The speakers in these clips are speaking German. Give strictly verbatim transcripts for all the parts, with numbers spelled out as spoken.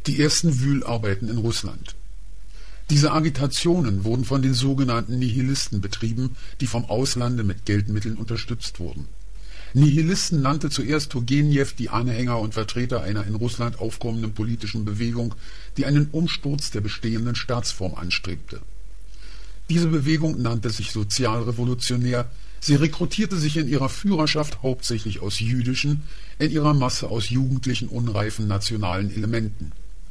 Die ersten Wühlarbeiten in Russland. Diese Agitationen wurden von den sogenannten Nihilisten betrieben, die vom Auslande mit Geldmitteln unterstützt wurden. Nihilisten nannte zuerst Turgenew die Anhänger und Vertreter einer in Russland aufkommenden politischen Bewegung, die einen Umsturz der bestehenden Staatsform anstrebte. Diese Bewegung nannte sich sozialrevolutionär. Sie rekrutierte sich in ihrer Führerschaft hauptsächlich aus jüdischen, in ihrer Masse aus jugendlichen, unreifen nationalen Elementen.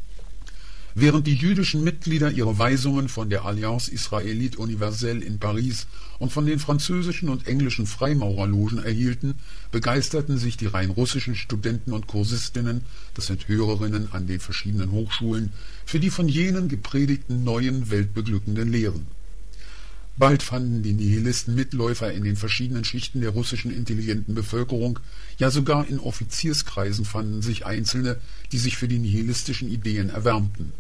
Während die jüdischen Mitglieder ihre Weisungen von der Alliance Israélite Universelle in Paris und von den französischen und englischen Freimaurerlogen erhielten, begeisterten sich die rein russischen Studenten und Kursistinnen, das sind Hörerinnen an den verschiedenen Hochschulen, für die von jenen gepredigten neuen, weltbeglückenden Lehren. Bald fanden die Nihilisten Mitläufer in den verschiedenen Schichten der russischen intelligenten Bevölkerung, ja sogar in Offizierskreisen fanden sich Einzelne, die sich für die nihilistischen Ideen erwärmten.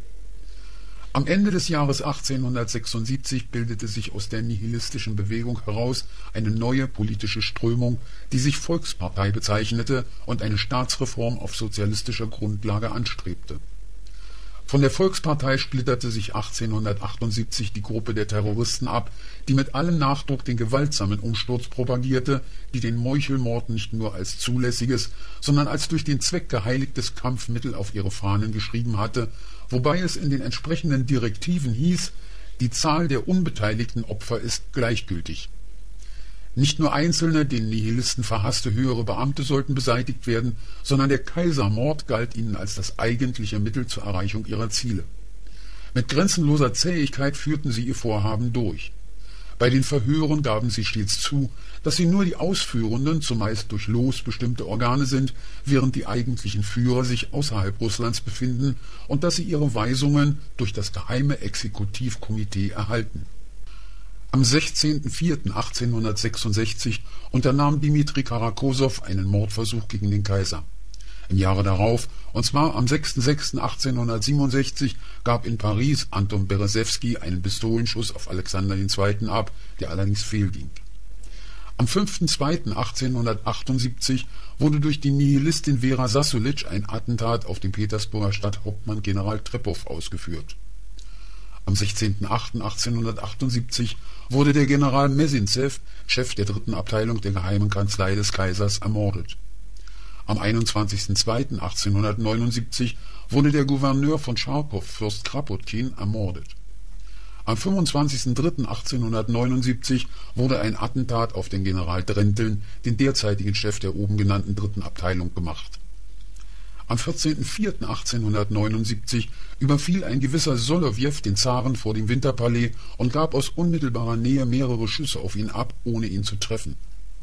Am Ende des Jahres achtzehnhundertsechsundsiebzig bildete sich aus der nihilistischen Bewegung heraus eine neue politische Strömung, die sich Volkspartei bezeichnete und eine Staatsreform auf sozialistischer Grundlage anstrebte. Von der Volkspartei splitterte sich achtzehnhundertachtundsiebzig die Gruppe der Terroristen ab, die mit allem Nachdruck den gewaltsamen Umsturz propagierte, die den Meuchelmord nicht nur als zulässiges, sondern als durch den Zweck geheiligtes Kampfmittel auf ihre Fahnen geschrieben hatte, wobei es in den entsprechenden Direktiven hieß, die Zahl der unbeteiligten Opfer ist gleichgültig. Nicht nur einzelne, den Nihilisten verhasste höhere Beamte sollten beseitigt werden, sondern der Kaisermord galt ihnen als das eigentliche Mittel zur Erreichung ihrer Ziele. Mit grenzenloser Zähigkeit führten sie ihr Vorhaben durch. Bei den Verhören gaben sie stets zu, dass sie nur die Ausführenden, zumeist durch Los bestimmte Organe sind, während die eigentlichen Führer sich außerhalb Russlands befinden und dass sie ihre Weisungen durch das geheime Exekutivkomitee erhalten. Am sechzehnten vierten achtzehnhundertsechsundsechzig unternahm Dmitri Karakosow einen Mordversuch gegen den Kaiser. Im Jahre darauf, und zwar am sechsten sechsten achtzehnhundertsiebenundsechzig, gab in Paris Anton Beresewski einen Pistolenschuss auf Alexander den Zweiten ab, der allerdings fehlging. Am fünften zweiten achtzehnhundertachtundsiebzig wurde durch die Nihilistin Vera Sassulic ein Attentat auf den Petersburger Stadthauptmann General Trepow ausgeführt. Am sechzehnten achten achtzehnhundertachtundsiebzig wurde der General Messintsew, Chef der dritten Abteilung der Geheimen Kanzlei des Kaisers, ermordet. Am einundzwanzigsten zweiten achtzehnhundertneunundsiebzig wurde der Gouverneur von Charkow, Fürst Kropotkin, ermordet. Am fünfundzwanzigsten dritten achtzehnhundertneunundsiebzig wurde ein Attentat auf den General Drenteln, den derzeitigen Chef der oben genannten dritten Abteilung, gemacht. Am vierzehnten vierten achtzehnhundertneunundsiebzig überfiel ein gewisser Solowjew den Zaren vor dem Winterpalais und gab aus unmittelbarer Nähe mehrere Schüsse auf ihn ab, ohne ihn zu treffen.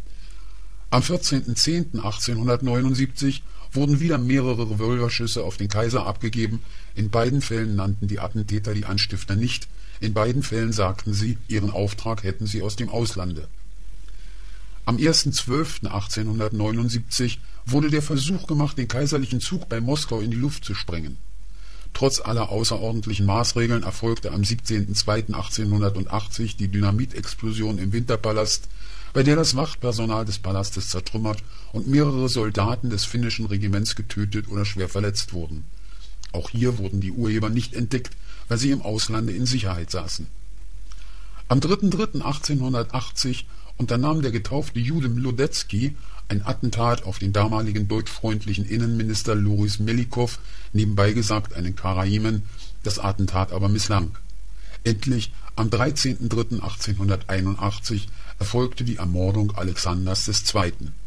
Am vierzehnten zehnten achtzehnhundertneunundsiebzig wurden wieder mehrere Revolverschüsse auf den Kaiser abgegeben. In beiden Fällen nannten die Attentäter die Anstifter nicht. In beiden Fällen sagten sie, ihren Auftrag hätten sie aus dem Auslande. Am ersten zwölften achtzehnhundertneunundsiebzig wurde der Versuch gemacht, den kaiserlichen Zug bei Moskau in die Luft zu sprengen. Trotz aller außerordentlichen Maßregeln erfolgte am siebzehnten zweiten achtzehnhundertachtzig die Dynamitexplosion im Winterpalast, bei der das Wachtpersonal des Palastes zertrümmert und mehrere Soldaten des finnischen Regiments getötet oder schwer verletzt wurden. Auch hier wurden die Urheber nicht entdeckt, weil sie im Auslande in Sicherheit saßen. Am dritten dritten achtzehnhundertachtzig unternahm der getaufte Jude Mlodetsky ein Attentat auf den damaligen deutschfreundlichen Innenminister Loris Melikow, nebenbei gesagt einen Karaimen, das Attentat aber misslang. Endlich am dreizehnten dritten achtzehnhunderteinundachtzig erfolgte die Ermordung Alexanders des Zweiten.